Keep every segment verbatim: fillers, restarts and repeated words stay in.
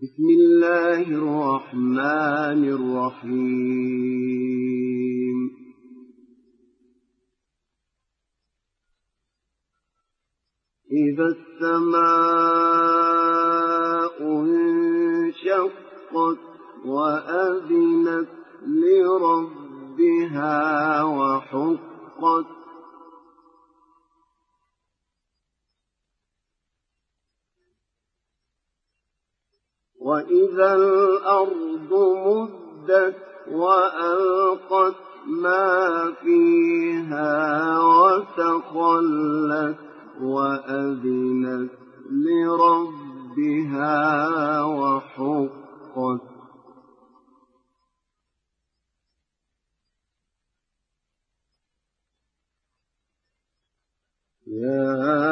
بسم الله الرحمن الرحيم إذا السماء انشقت وأذنت لربها وحقت وإذا الأرض مدت وألقت ما فيها وتخلت وأذنت لربها وحقت يا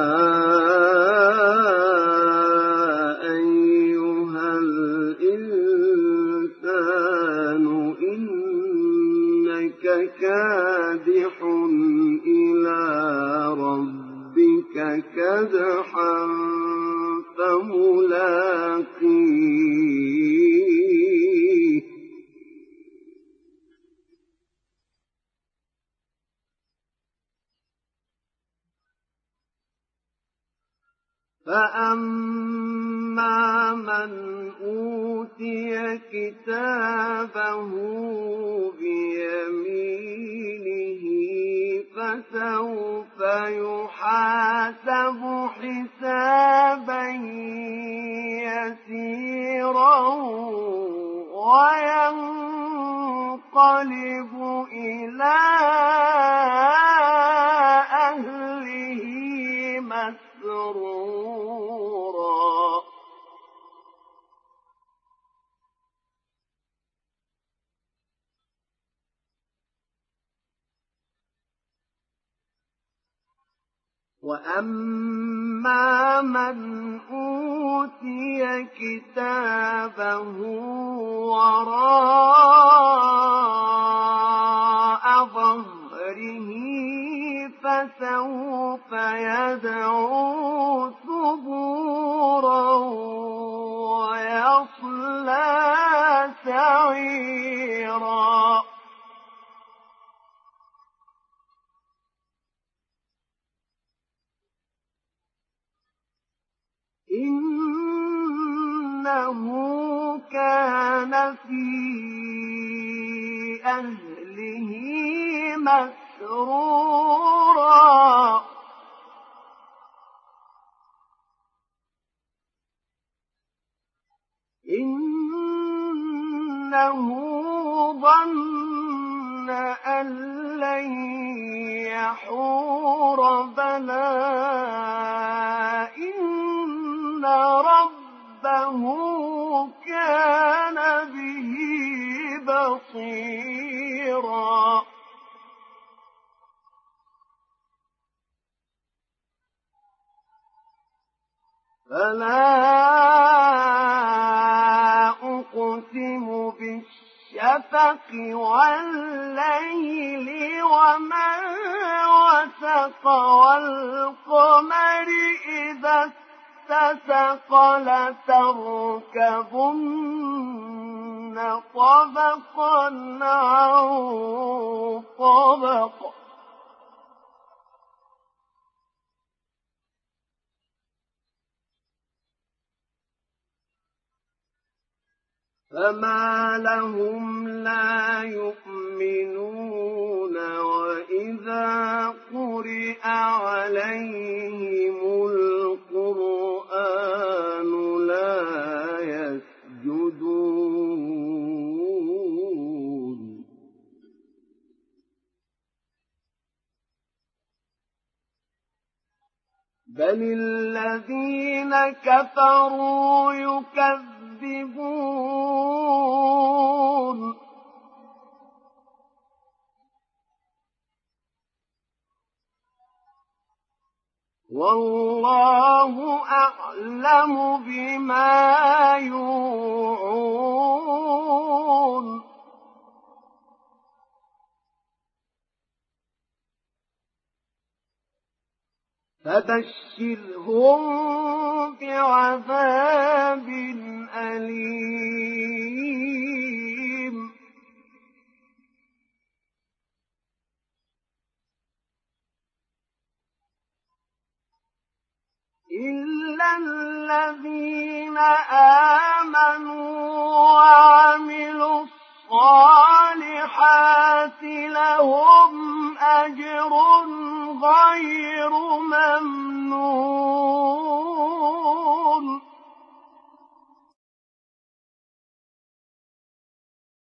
كادح إلى ربك كدحا فملاقيه فأما من أوتي كتابه بيمينه فسوف يحاسب حسابا يسيرا وينقلب إلى أهله مسرورا وأما من أوتي كتابه وراء ظهره فسوف يدعو ثبورا ويصلى سعيرا إنه كان في أهله مسرورا إنه ظن أن لن يحور بلى إن ربه كان به بصيرا فلا أقسم بالشفق والليل وما وسق والقمر إذا اتسق لتركبن طبقا عن طبق فما لهم لا يؤمنون وإذا قرئ عليهم القرآن لا يسجدون بل الذين كفروا يكذبون والله أعلم بما يوعون فبشرهم بعذاب أليم أليم. إلا الذين آمنوا وعملوا الصالحات لهم أجر غير ممنون.